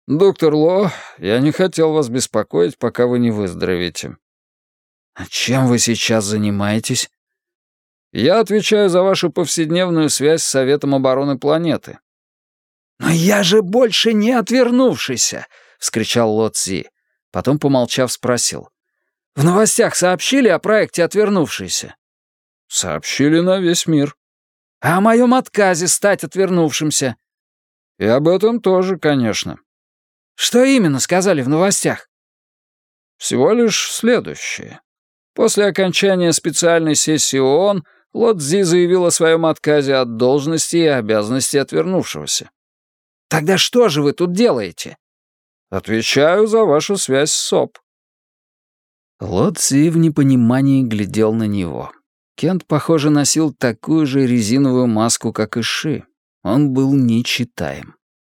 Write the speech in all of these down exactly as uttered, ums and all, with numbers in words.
«Доктор Ло, я не хотел вас беспокоить, пока вы не выздоровеете». «А чем вы сейчас занимаетесь?» «Я отвечаю за вашу повседневную связь с Советом обороны планеты». «Но я же больше не отвернувшийся!» — вскричал Ло Цзи. Потом, помолчав, спросил. «В новостях сообщили о проекте «Отвернувшийся»?» «Сообщили на весь мир». «А о моем отказе стать отвернувшимся?» «И об этом тоже, конечно». «Что именно сказали в новостях?» «Всего лишь следующее. После окончания специальной сессии ООН Ло Цзи заявил о своем отказе от должности и обязанностей отвернувшегося». «Тогда что же вы тут делаете?» «Отвечаю за вашу связь с СОП». Ло Цзи в непонимании глядел на него. Кент, похоже, носил такую же резиновую маску, как и Ши. Он был нечитаем.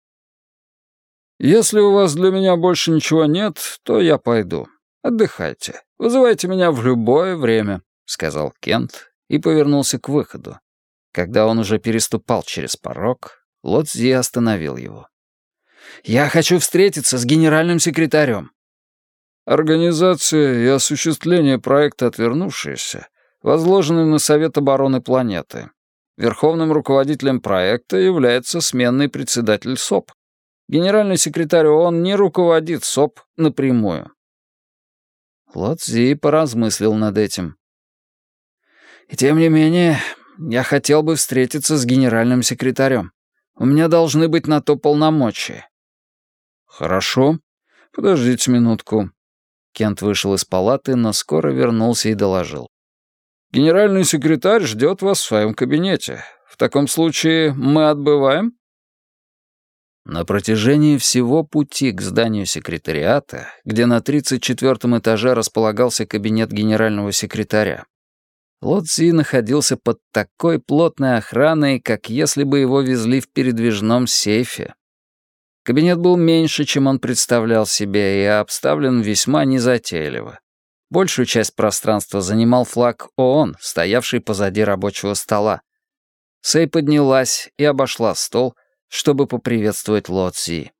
«Если у вас для меня больше ничего нет, то я пойду. Отдыхайте. Вызывайте меня в любое время», — сказал Кент и повернулся к выходу. Когда он уже переступал через порог, Ло Цзи остановил его. «Я хочу встретиться с генеральным секретарем». «Организация и осуществление проекта «Отвернувшиеся» возложены на Совет обороны планеты. Верховным руководителем проекта является сменный председатель СОП. Генеральный секретарь ООН не руководит СОП напрямую». Ло Цзи поразмыслил над этим. «И тем не менее, я хотел бы встретиться с генеральным секретарем. У меня должны быть на то полномочия». «Хорошо. Подождите минутку». Кент вышел из палаты, но скоро вернулся и доложил. «Генеральный секретарь ждет вас в своем кабинете. В таком случае мы отбываем?» На протяжении всего пути к зданию секретариата, где на тридцать четвёртом этаже располагался кабинет генерального секретаря, Ло Цзи находился под такой плотной охраной, как если бы его везли в передвижном сейфе. Кабинет был меньше, чем он представлял себе, и обставлен весьма незатейливо. Большую часть пространства занимал флаг ООН, стоявший позади рабочего стола. Сэй поднялась и обошла стол, чтобы поприветствовать Ло Цзи.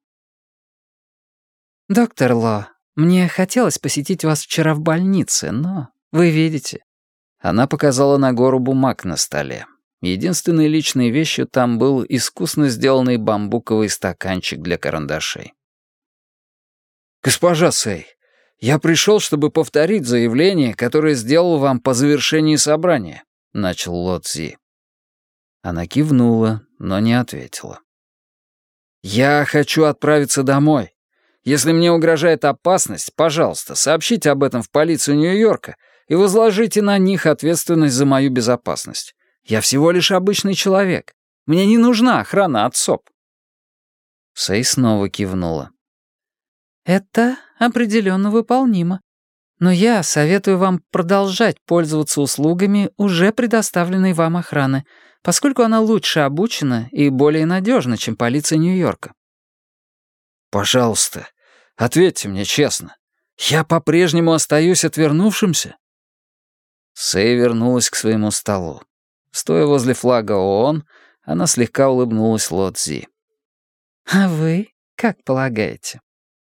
«Доктор Ло, мне хотелось посетить вас вчера в больнице, но вы видите...» Она показала на гору бумаг на столе. Единственной личной вещью там был искусно сделанный бамбуковый стаканчик для карандашей. «Госпожа Сэй, я пришел, чтобы повторить заявление, которое сделал вам по завершении собрания», — начал Ло Цзи. Она кивнула, но не ответила. «Я хочу отправиться домой. Если мне угрожает опасность, пожалуйста, сообщите об этом в полицию Нью-Йорка и возложите на них ответственность за мою безопасность. Я всего лишь обычный человек. Мне не нужна охрана от СОП». Сэй снова кивнула. «Это определенно выполнимо. Но я советую вам продолжать пользоваться услугами уже предоставленной вам охраны, поскольку она лучше обучена и более надежна, чем полиция Нью-Йорка». «Пожалуйста, ответьте мне честно. Я по-прежнему остаюсь отвернувшимся?» Сэй вернулась к своему столу. Стоя возле флага ООН, она слегка улыбнулась Ло Цзи. «А вы как полагаете?»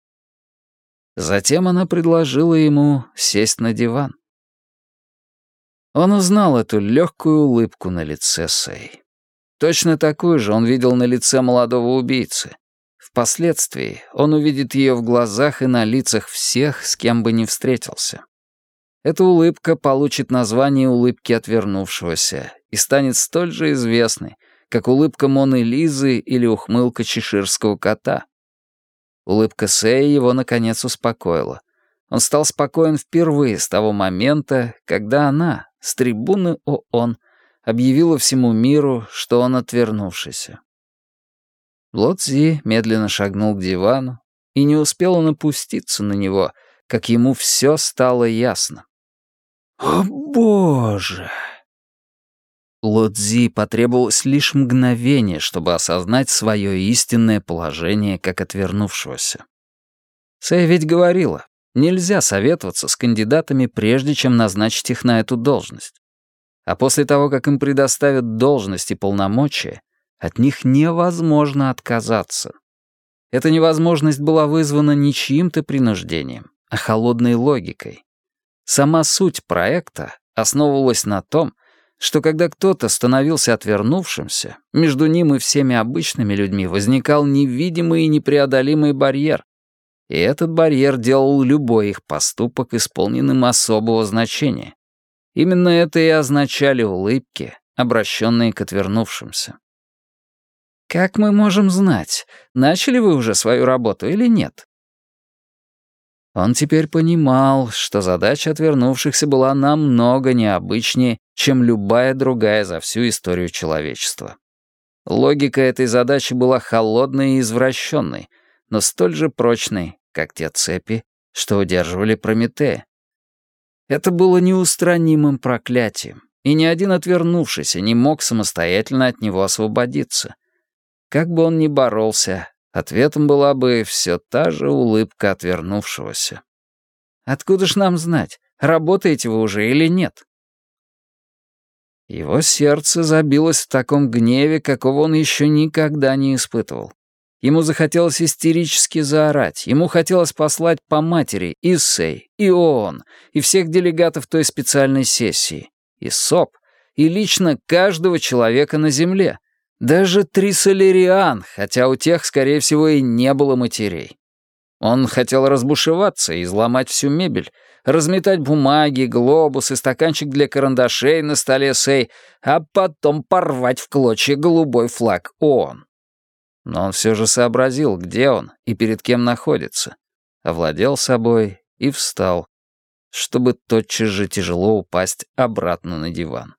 Затем она предложила ему сесть на диван. Он узнал эту легкую улыбку на лице Сэй. Точно такую же он видел на лице молодого убийцы. Впоследствии он увидит ее в глазах и на лицах всех, с кем бы ни встретился. Эта улыбка получит название улыбки отвернувшегося и станет столь же известной, как улыбка Моны Лизы или ухмылка чеширского кота. Улыбка Сэй его, наконец, успокоила. Он стал спокоен впервые с того момента, когда она, с трибуны ООН, объявила всему миру, что он отвернувшийся. Ло Цзи медленно шагнул к дивану, и не успел он опуститься на него, как ему все стало ясно. «О, Боже!» Ло Цзи потребовалось лишь мгновение, чтобы осознать свое истинное положение как отвернувшегося. Сэй ведь говорила, нельзя советоваться с кандидатами, прежде чем назначить их на эту должность. А после того, как им предоставят должность и полномочия, от них невозможно отказаться. Эта невозможность была вызвана не чьим-то принуждением, а холодной логикой. Сама суть проекта основывалась на том, что когда кто-то становился отвернувшимся, между ним и всеми обычными людьми возникал невидимый и непреодолимый барьер, и этот барьер делал любой их поступок исполненным особого значения. Именно это и означали улыбки, обращенные к отвернувшимся. Как мы можем знать, начали вы уже свою работу или нет? Он теперь понимал, что задача отвернувшихся была намного необычнее, чем любая другая за всю историю человечества. Логика этой задачи была холодной и извращенной, но столь же прочной, как те цепи, что удерживали Прометея. Это было неустранимым проклятием, и ни один отвернувшийся не мог самостоятельно от него освободиться. Как бы он ни боролся, ответом была бы все та же улыбка отвернувшегося. Откуда ж нам знать, работаете вы уже или нет? Его сердце забилось в таком гневе, какого он еще никогда не испытывал. Ему захотелось истерически заорать, ему хотелось послать по матери и Сэй, и ООН, и всех делегатов той специальной сессии, и СОП, и лично каждого человека на Земле, даже Трисолериан, хотя у тех, скорее всего, и не было матерей. Он хотел разбушеваться и изломать всю мебель, разметать бумаги, глобусы, стаканчик для карандашей на столе Сэй, а потом порвать в клочья голубой флаг ООН. Но он все же сообразил, где он и перед кем находится, овладел собой и встал, чтобы тотчас же тяжело упасть обратно на диван.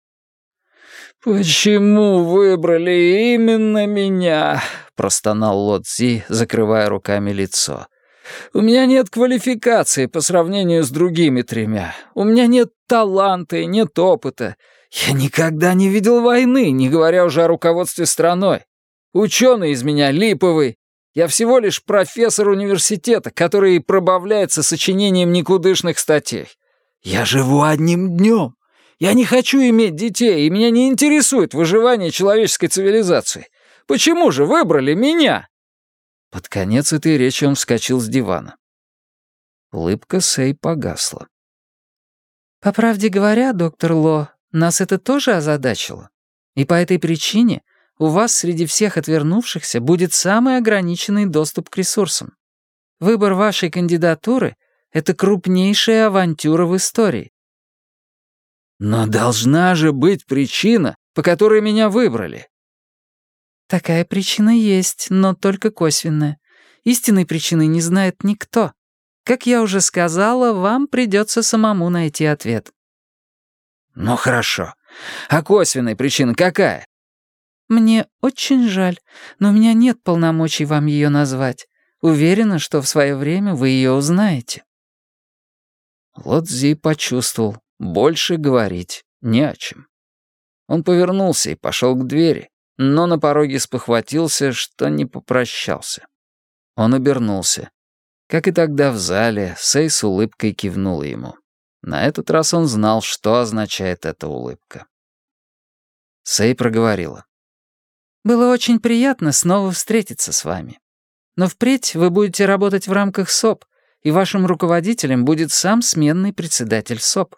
«Почему выбрали именно меня?» — простонал Ло Цзи, закрывая руками лицо. «У меня нет квалификации по сравнению с другими тремя. У меня нет таланта и нет опыта. Я никогда не видел войны, не говоря уже о руководстве страной. Ученый из меня липовый. Я всего лишь профессор университета, который пробавляется сочинением никудышных статей. Я живу одним днем. Я не хочу иметь детей, и меня не интересует выживание человеческой цивилизации. Почему же выбрали меня?» Под конец этой речи он вскочил с дивана. Улыбка Сэй погасла. «По правде говоря, доктор Ло, нас это тоже озадачило. И по этой причине у вас среди всех отвернувшихся будет самый ограниченный доступ к ресурсам. Выбор вашей кандидатуры — это крупнейшая авантюра в истории». «Но должна же быть причина, по которой меня выбрали». «Такая причина есть, но только косвенная. Истинной причины не знает никто. Как я уже сказала, вам придется самому найти ответ». «Ну хорошо. А косвенная причина какая?» «Мне очень жаль, но у меня нет полномочий вам ее назвать. Уверена, что в свое время вы ее узнаете». Ло Цзи почувствовал, больше говорить не о чем. Он повернулся и пошел к двери, но на пороге спохватился, что не попрощался. Он обернулся. Как и тогда в зале, Сэй с улыбкой кивнула ему. На этот раз он знал, что означает эта улыбка. Сэй проговорила. «Было очень приятно снова встретиться с вами. Но впредь вы будете работать в рамках СОП, и вашим руководителем будет сам сменный председатель СОП».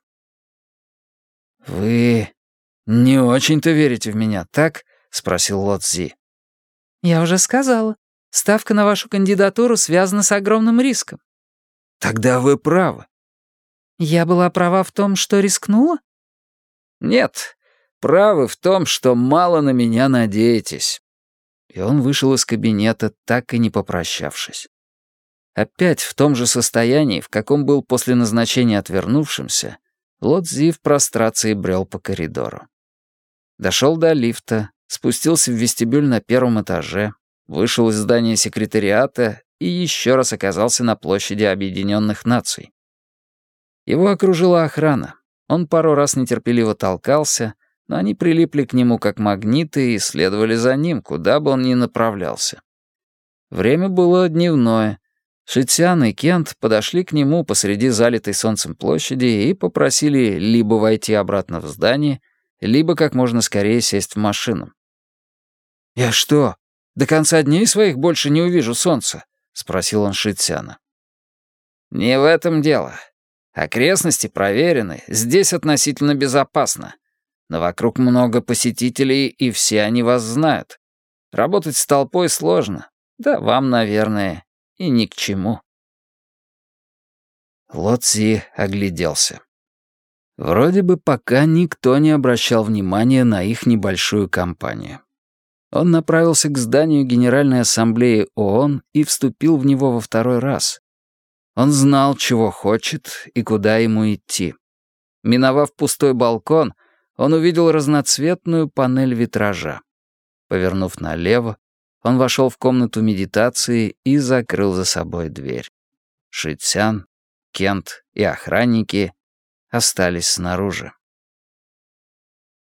«Вы не очень-то верите в меня, так?» — спросил Ло Цзи. «Я уже сказала. Ставка на вашу кандидатуру связана с огромным риском». «Тогда вы правы». «Я была права в том, что рискнула?» «Нет, правы в том, что мало на меня надеетесь». И он вышел из кабинета, так и не попрощавшись. Опять в том же состоянии, в каком был после назначения отвернувшимся, Ло Цзи в прострации брел по коридору. Дошел до лифта, спустился в вестибюль на первом этаже, вышел из здания секретариата и еще раз оказался на площади Объединенных Наций. Его окружила охрана. Он пару раз нетерпеливо толкался, но они прилипли к нему как магниты и следовали за ним, куда бы он ни направлялся. Время было дневное. Шитсян и Кент подошли к нему посреди залитой солнцем площади и попросили либо войти обратно в здание, либо как можно скорее сесть в машину. «Я что, До конца дней своих больше не увижу солнца?» — спросил он Шитсяна. «Не в этом дело. Окрестности проверены, здесь относительно безопасно. Но вокруг много посетителей, и все они вас знают. Работать с толпой сложно. Да вам, наверное, и ни к чему». Ло Цзи огляделся. Вроде бы пока никто не обращал внимания на их небольшую компанию. Он направился к зданию Генеральной Ассамблеи ООН и вступил в него во второй раз. Он знал, чего хочет и куда ему идти. Миновав пустой балкон, он увидел разноцветную панель витража. Повернув налево, он вошел в комнату медитации и закрыл за собой дверь. Шитсян, Кент и охранники остались снаружи.